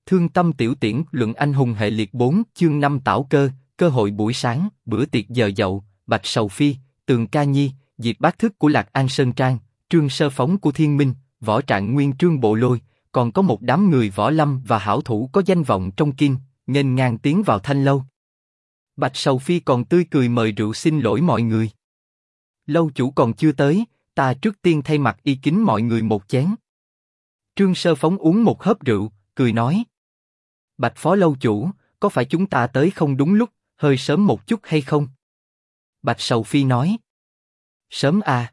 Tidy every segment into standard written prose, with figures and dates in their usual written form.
Thương tâm tiểu tiễn luận anh hùng hệ liệt 4 chương 5 tảo cơ, cơ hội buổi sáng, bữa tiệc giờ dậu, Bạch Sầu Phi, Tường Ca Nhi, Diệp Bác Thức của Lạc An Sơn Trang, Trương Sơ Phóng của Thiên Minh, Võ Trạng Nguyên Trương Bộ Lôi, còn có một đám người võ lâm và hảo thủ có danh vọng trong kinh, nghênh ngang tiến vào thanh lâu. Bạch Sầu Phi còn tươi cười mời rượu xin lỗi mọi người. Lâu chủ còn chưa tới, ta trước tiên thay mặt y kính mọi người một chén. Trương Sơ Phóng uống một hớp rượu, cười nói: Bạch Phó lâu chủ, có phải chúng ta tới không đúng lúc, hơi sớm một chút hay không? Bạch Sầu Phi nói: Sớm à?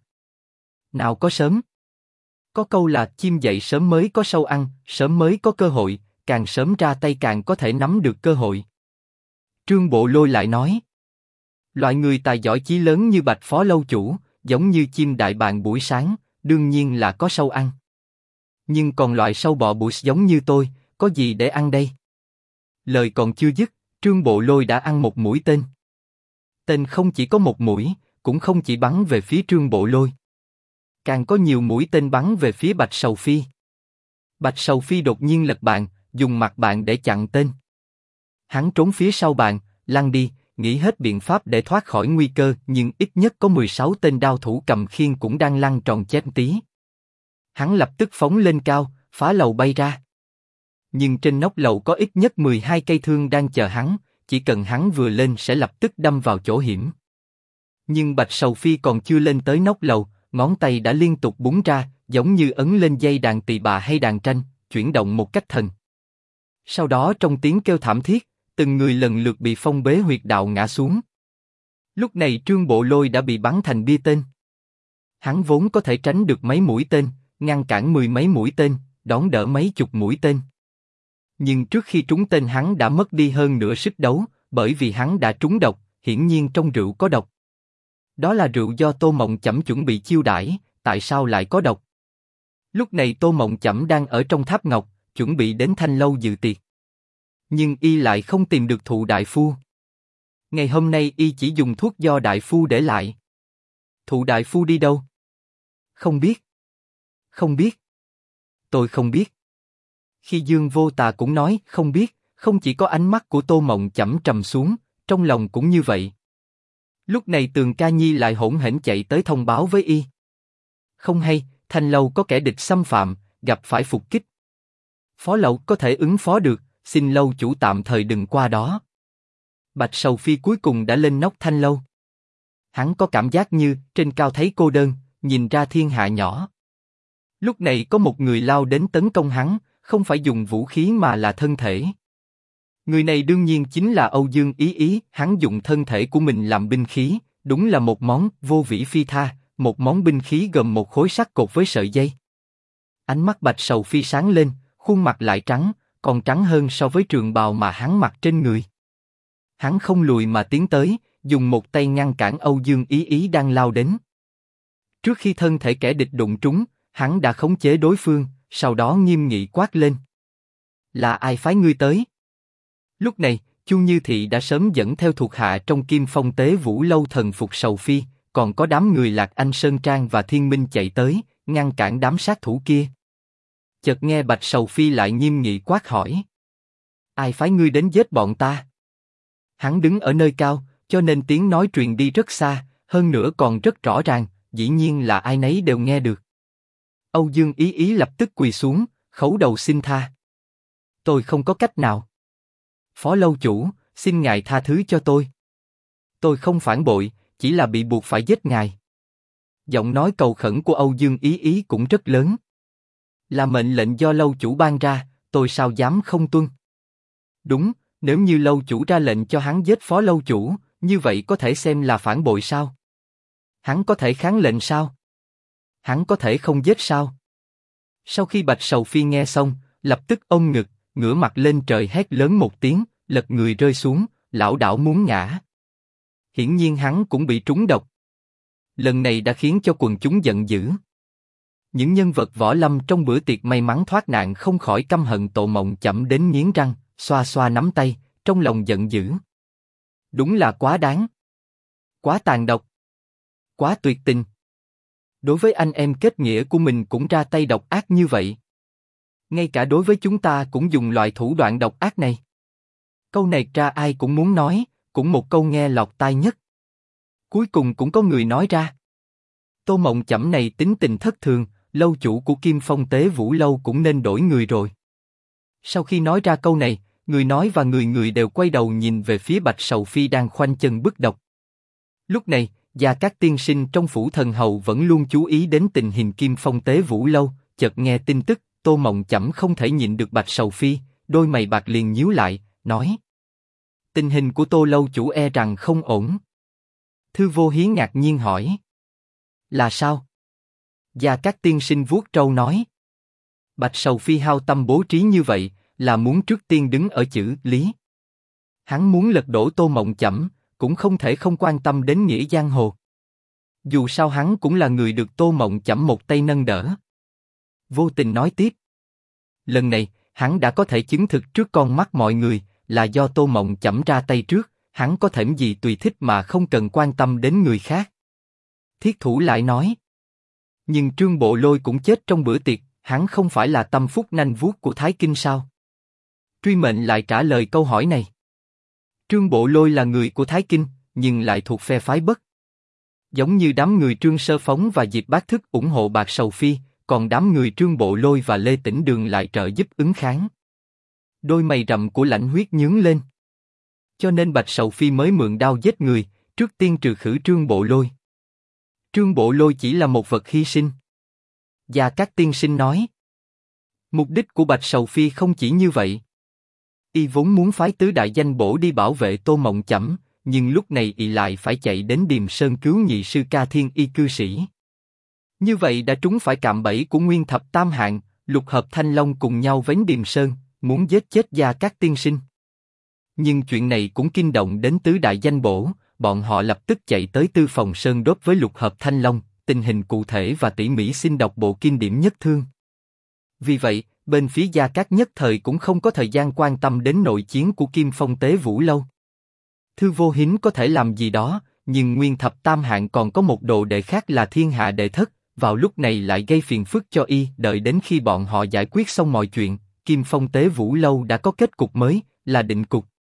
Nào có sớm. Có câu là chim dậy sớm mới có sâu ăn, sớm mới có cơ hội, càng sớm ra tay càng có thể nắm được cơ hội. Trương Bộ Lôi lại nói: Loại người tài giỏi chí lớn như Bạch Phó lâu chủ, giống như chim đại bàng buổi sáng, đương nhiên là có sâu ăn. Nhưng còn loại sâu bọ bụi giống như tôi, có gì để ăn đây? Lời còn chưa dứt, Trương Bộ Lôi đã ăn một mũi tên. Tên không chỉ có một mũi, cũng không chỉ bắn về phía Trương Bộ Lôi, càng có nhiều mũi tên bắn về phía Bạch Sầu Phi. Bạch Sầu Phi đột nhiên lật bàn, dùng mặt bàn để chặn tên. Hắn trốn phía sau bàn, lăn đi, nghĩ hết biện pháp để thoát khỏi nguy cơ, nhưng ít nhất có 16 tên đao thủ cầm khiên cũng đang lăn tròn chết tí. Hắn lập tức phóng lên cao, phá lầu bay ra. Nhưng trên nóc lầu có ít nhất 12 cây thương đang chờ hắn, chỉ cần hắn vừa lên sẽ lập tức đâm vào chỗ hiểm. Nhưng Bạch Sầu Phi còn chưa lên tới nóc lầu, ngón tay đã liên tục búng ra, giống như ấn lên dây đàn tỳ bà hay đàn tranh, chuyển động một cách thần. Sau đó trong tiếng kêu thảm thiết, từng người lần lượt bị phong bế huyệt đạo ngã xuống. Lúc này Trương Bộ Lôi đã bị bắn thành bia tên. Hắn vốn có thể tránh được mấy mũi tên, ngăn cản mười mấy mũi tên, đón đỡ mấy chục mũi tên. Nhưng trước khi trúng tên hắn đã mất đi hơn nửa sức đấu, bởi vì hắn đã trúng độc, hiển nhiên trong rượu có độc. Đó là rượu do Tô Mộng Chẩm chuẩn bị chiêu đãi, tại sao lại có độc? Lúc này Tô Mộng Chẩm đang ở trong tháp ngọc, chuẩn bị đến thanh lâu dự tiệc. Nhưng y lại không tìm được Thụ đại phu. Ngày hôm nay y chỉ dùng thuốc do đại phu để lại. Thụ đại phu đi đâu? Không biết. Không biết. Tôi không biết. Khi Dương Vô Tà cũng nói không biết, không chỉ có ánh mắt của Tô Mộng Chẩm trầm xuống, trong lòng cũng như vậy. Lúc này Tường Ca Nhi lại hỗn hển chạy tới thông báo với y. Không hay, thanh lâu có kẻ địch xâm phạm, gặp phải phục kích. Phó lậu có thể ứng phó được, xin lâu chủ tạm thời đừng qua đó. Bạch Sầu Phi cuối cùng đã lên nóc thanh lâu. Hắn có cảm giác như trên cao thấy cô đơn, nhìn ra thiên hạ nhỏ. Lúc này có một người lao đến tấn công hắn, không phải dùng vũ khí mà là thân thể. Người này đương nhiên chính là Âu Dương Ý Ý, hắn dùng thân thể của mình làm binh khí, đúng là một món vô vĩ phi tha, một món binh khí gồm một khối sắt cột với sợi dây. Ánh mắt Bạch Sầu Phi sáng lên, khuôn mặt lại trắng, còn trắng hơn so với trường bào mà hắn mặc trên người. Hắn không lùi mà tiến tới, dùng một tay ngăn cản Âu Dương Ý Ý đang lao đến. Trước khi thân thể kẻ địch đụng trúng, hắn đã khống chế đối phương, sau đó nghiêm nghị quát lên: Là ai phái ngươi tới? Lúc này, Chu Như Thị đã sớm dẫn theo thuộc hạ trong Kim Phong Tế Vũ lâu thần phục Sầu Phi, còn có đám người Lạc Anh Sơn Trang và Thiên Minh chạy tới, ngăn cản đám sát thủ kia. Chợt nghe Bạch Sầu Phi lại nghiêm nghị quát hỏi: Ai phái ngươi đến giết bọn ta? Hắn đứng ở nơi cao, cho nên tiếng nói truyền đi rất xa, hơn nữa còn rất rõ ràng, dĩ nhiên là ai nấy đều nghe được. Âu Dương Ý Ý lập tức quỳ xuống, khấu đầu xin tha. Tôi không có cách nào. Phó lâu chủ, xin ngài tha thứ cho tôi. Tôi không phản bội, chỉ là bị buộc phải giết ngài. Giọng nói cầu khẩn của Âu Dương Ý Ý cũng rất lớn. Là mệnh lệnh do lâu chủ ban ra, tôi sao dám không tuân? Đúng, nếu như lâu chủ ra lệnh cho hắn giết phó lâu chủ, như vậy có thể xem là phản bội sao? Hắn có thể kháng lệnh sao? Hắn có thể không giết sao? Sau khi Bạch Sầu Phi nghe xong, lập tức ôm ngực, ngửa mặt lên trời hét lớn một tiếng, lật người rơi xuống, lảo đảo muốn ngã. Hiển nhiên hắn cũng bị trúng độc. Lần này đã khiến cho quần chúng giận dữ. Những nhân vật võ lâm trong bữa tiệc may mắn thoát nạn không khỏi căm hận Tô Mộng Chẩm đến nghiến răng, xoa xoa nắm tay, trong lòng giận dữ. Đúng là quá đáng, quá tàn độc, quá tuyệt tình. Đối với anh em kết nghĩa của mình cũng ra tay độc ác như vậy. Ngay cả đối với chúng ta cũng dùng loại thủ đoạn độc ác này. Câu này ra ai cũng muốn nói, cũng một câu nghe lọt tai nhất. Cuối cùng cũng có người nói ra. Tô Mộng Chẩm này tính tình thất thường, lâu chủ của Kim Phong Tế Vũ Lâu cũng nên đổi người rồi. Sau khi nói ra câu này, người nói và người người đều quay đầu nhìn về phía Bạch Sầu Phi đang khoanh chân bức độc. Lúc này, Gia Cát tiên sinh trong phủ thần hầu vẫn luôn chú ý đến tình hình Kim Phong Tế Vũ Lâu, chợt nghe tin tức, Tô Mộng Chẩm không thể nhịn được Bạch Sầu Phi, đôi mày bạc liền nhíu lại, nói: tình hình của Tô lâu chủ e rằng không ổn. Thư Vô Hiến ngạc nhiên hỏi: là sao? Gia Cát tiên sinh vuốt trâu nói: Bạch Sầu Phi hao tâm bố trí như vậy, là muốn trước tiên đứng ở chữ lý. Hắn muốn lật đổ Tô Mộng Chẩm, cũng không thể không quan tâm đến nghĩa giang hồ. Dù sao hắn cũng là người được Tô Mộng Chẩm một tay nâng đỡ. Vô Tình nói tiếp: lần này, hắn đã có thể chứng thực trước con mắt mọi người, là do Tô Mộng Chẩm ra tay trước, hắn có thèm gì tùy thích mà không cần quan tâm đến người khác. Thiết Thủ lại nói: nhưng Trương Bộ Lôi cũng chết trong bữa tiệc, hắn không phải là tâm phúc nanh vuốt của Thái Kinh sao? Truy Mệnh lại trả lời câu hỏi này. Trương Bộ Lôi là người của Thái Kinh, nhưng lại thuộc phe phái Bất. Giống như đám người Trương Sơ Phóng và Diệp Bác Thức ủng hộ Bạc Sầu Phi, còn đám người Trương Bộ Lôi và Lê Tĩnh Đường lại trợ giúp ứng kháng. Đôi mày rậm của Lãnh Huyết nhướng lên. Cho nên Bạch Sầu Phi mới mượn đao giết người, trước tiên trừ khử Trương Bộ Lôi. Trương Bộ Lôi chỉ là một vật hy sinh. Gia Cát tiên sinh nói: mục đích của Bạch Sầu Phi không chỉ như vậy. Y vốn muốn phái tứ đại danh bổ đi bảo vệ Tô Mộng Chẩm, nhưng lúc này Y lại phải chạy đến Điềm Sơn cứu nhị sư Ca Thiên Y cư sĩ. Như vậy đã trúng phải cạm bẫy của Nguyên Thập Tam Hạng, Lục Hợp Thanh Long cùng nhau vén Điềm Sơn, muốn giết chết Gia Cát tiên sinh. Nhưng chuyện này cũng kinh động đến tứ đại danh bổ, bọn họ lập tức chạy tới Tư Phòng Sơn đốt với Lục Hợp Thanh Long, tình hình cụ thể và tỉ mỉ xin đọc bộ kinh điển nhất thương. Vì vậy, bên phía Gia Cát nhất thời cũng không có thời gian quan tâm đến nội chiến của Kim Phong Tế Vũ Lâu. Thư Vô Hiến có thể làm gì đó, nhưng Nguyên Thập Tam Hạng còn có một đồ đệ khác là Thiên Hạ Đệ Thất, vào lúc này lại gây phiền phức cho Y. Đợi đến khi bọn họ giải quyết xong mọi chuyện, Kim Phong Tế Vũ Lâu đã có kết cục mới, là định cục.